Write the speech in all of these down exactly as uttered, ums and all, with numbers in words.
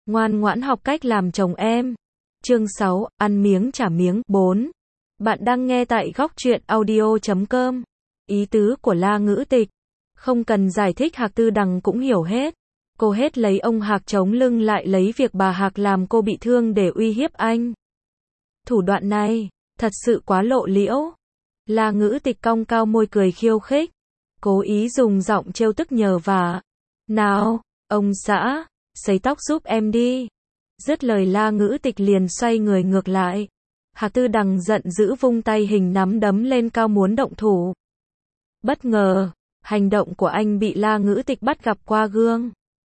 Ngoan ngoãn học cách làm chồng em. Chương sáu, ăn miếng trả miếng. bốn. Bạn đang nghe tại góc truyện audio chấm com. Ý tứ của La Ngữ Tịch. Không cần giải thích, Hạc Tư Đằng cũng hiểu hết. Cô hết lấy ông Hạc chống lưng lại lấy việc bà Hạc làm cô bị thương để uy hiếp anh. Thủ đoạn này, thật sự quá lộ liễu. La Ngữ Tịch cong cao môi cười khiêu khích. Cố ý dùng giọng trêu tức nhờ vả. Nào, ông xã, sấy tóc giúp em đi. Dứt lời La Ngữ Tịch liền xoay người ngược lại. Hạc Tư Đằng giận dữ vung tay hình nắm đấm lên cao muốn động thủ. Bất ngờ, hành động của anh bị La Ngữ Tịch bắt gặp qua gương.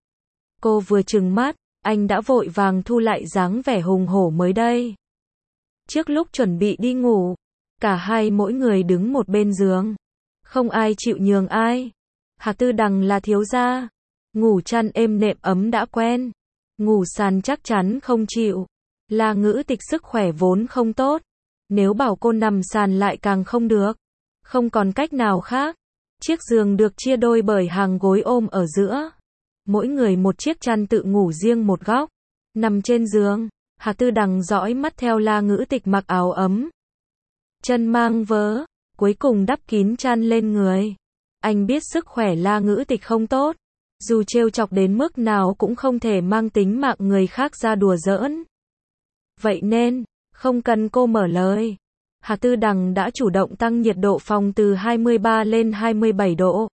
Cô vừa trừng mắt, anh đã vội vàng thu lại dáng vẻ hùng hổ mới đây. Trước lúc chuẩn bị đi ngủ, cả hai mỗi người đứng một bên giường. Không ai chịu nhường ai. Hạc Tư Đằng là thiếu gia. Ngủ chăn êm nệm ấm đã quen. Ngủ sàn chắc chắn không chịu. La Ngữ Tịch sức khỏe vốn không tốt. Nếu bảo cô nằm sàn lại càng không được. Không còn cách nào khác. Chiếc giường được chia đôi bởi hàng gối ôm ở giữa. Mỗi người một chiếc chăn tự ngủ riêng một góc. Nằm trên giường, Hạc Tư Đằng dõi mắt theo La Ngữ Tịch mặc áo ấm. Chân mang vớ, cuối cùng đắp kín chăn lên người. Anh biết sức khỏe La Ngữ Tịch không tốt. Dù trêu chọc đến mức nào cũng không thể mang tính mạng người khác ra đùa giỡn. Vậy nên, không cần cô mở lời. Hạc Tư Đằng đã chủ động tăng nhiệt độ phòng từ hai mươi ba lên hai mươi bảy độ.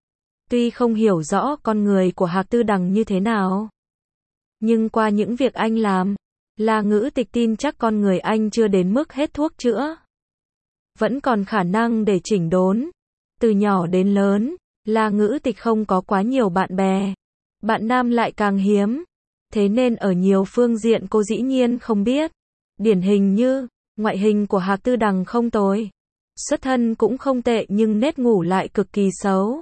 Tuy không hiểu rõ con người của Hạc Tư Đằng như thế nào, nhưng qua những việc anh làm, La Ngữ Tịch tin chắc con người anh chưa đến mức hết thuốc chữa. Vẫn còn khả năng để chỉnh đốn. Từ nhỏ đến lớn, La Ngữ Tịch không có quá nhiều bạn bè. Bạn nam lại càng hiếm. Thế nên ở nhiều phương diện cô dĩ nhiên không biết. Điển hình như, ngoại hình của Hạc Tư Đằng không tồi. Xuất thân cũng không tệ nhưng nết ngủ lại cực kỳ xấu.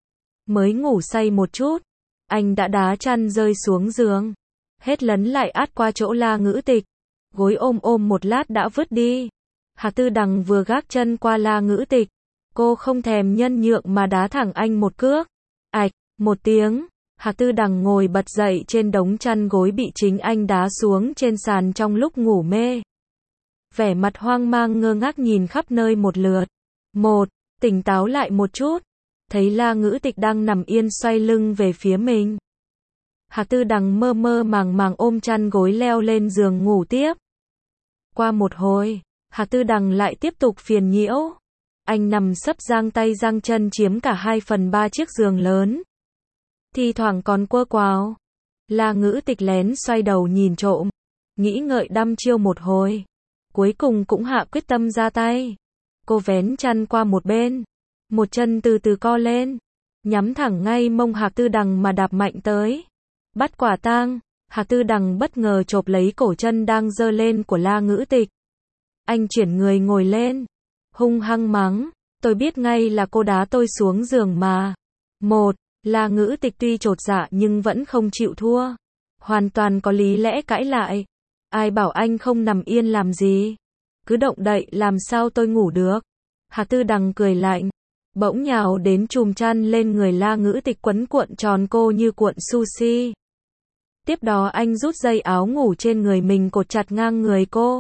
Mới ngủ say một chút, anh đã đá chăn rơi xuống giường. Hết lấn lại át qua chỗ La Ngữ Tịch. Gối ôm ôm một lát đã vứt đi. Hạc Tư Đằng vừa gác chân qua La Ngữ Tịch. Cô không thèm nhân nhượng mà đá thẳng anh một cước. Ạch, một tiếng. Hạc Tư Đằng ngồi bật dậy trên đống chăn gối bị chính anh đá xuống trên sàn trong lúc ngủ mê. Vẻ mặt hoang mang ngơ ngác nhìn khắp nơi một lượt. Một, tỉnh táo lại một chút. Thấy La Ngữ Tịch đang nằm yên xoay lưng về phía mình. Hạc Tư Đằng mơ mơ màng màng ôm chăn gối leo lên giường ngủ tiếp. Qua một hồi, Hạc Tư Đằng lại tiếp tục phiền nhiễu. Anh nằm sấp giang tay giang chân chiếm cả hai phần ba chiếc giường lớn. Thi thoảng còn quơ quào. La Ngữ Tịch lén xoay đầu nhìn trộm. Nghĩ ngợi đăm chiêu một hồi. Cuối cùng cũng hạ quyết tâm ra tay. Cô vén chăn qua một bên. Một chân từ từ co lên. Nhắm thẳng ngay mông Hạc Tư Đằng mà đạp mạnh tới. Bắt quả tang. Hạc Tư Đằng bất ngờ chộp lấy cổ chân đang giơ lên của La Ngữ Tịch. Anh chuyển người ngồi lên. Hung hăng mắng. Tôi biết ngay là cô đá tôi xuống giường mà. Một. La Ngữ Tịch tuy chột dạ nhưng vẫn không chịu thua. Hoàn toàn có lý lẽ cãi lại. Ai bảo anh không nằm yên làm gì. Cứ động đậy làm sao tôi ngủ được. Hạc Tư Đằng cười lạnh. Bỗng nhào đến chùm chăn lên người La Ngữ Tịch quấn cuộn tròn cô như cuộn sushi. Tiếp đó anh rút dây áo ngủ trên người mình cột chặt ngang người cô.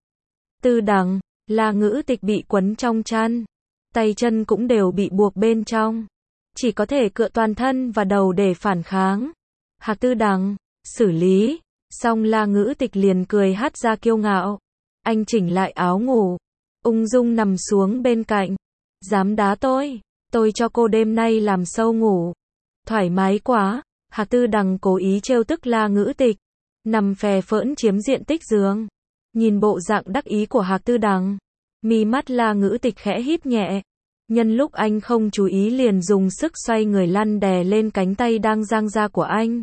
Tư Đằng, La Ngữ Tịch bị quấn trong chăn. Tay chân cũng đều bị buộc bên trong. Chỉ có thể cựa toàn thân và đầu để phản kháng. Hạc Tư Đằng, xử lý. Xong La Ngữ Tịch liền cười hắt ra kiêu ngạo. Anh chỉnh lại áo ngủ. Ung dung nằm xuống bên cạnh. Dám đá tôi. Tôi cho cô đêm nay làm sâu ngủ. Thoải mái quá. Hạc Tư Đằng cố ý trêu tức La Ngữ Tịch. Nằm phè phỡn chiếm diện tích giường. Nhìn bộ dạng đắc ý của Hạc Tư Đằng. Mi mắt La Ngữ Tịch khẽ híp nhẹ. Nhân lúc anh không chú ý liền dùng sức xoay người lăn đè lên cánh tay đang giang ra của anh.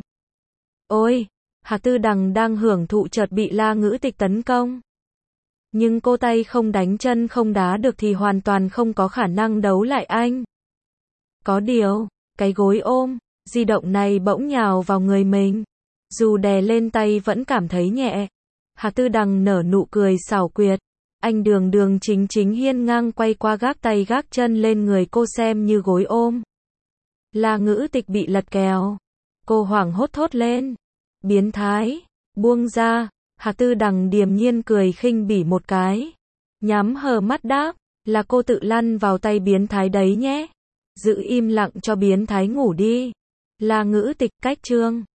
Ôi! Hạc Tư Đằng đang hưởng thụ chợt bị La Ngữ Tịch tấn công. Nhưng cô tay không đánh chân không đá được thì hoàn toàn không có khả năng đấu lại anh. Có điều, cái gối ôm, di động này bỗng nhào vào người mình. Dù đè lên tay vẫn cảm thấy nhẹ. Hạc Tư Đằng nở nụ cười xảo quyệt. Anh đường đường chính chính hiên ngang quay qua gác tay gác chân lên người cô xem như gối ôm. La Ngữ Tịch bị lật kèo. Cô hoảng hốt thốt lên. Biến thái, buông ra. Hà Tư Đằng điềm nhiên cười khinh bỉ một cái. Nhắm hờ mắt đáp, là cô tự lăn vào tay biến thái đấy nhé. Giữ im lặng cho biến thái ngủ đi. La Ngữ Tịch cách chương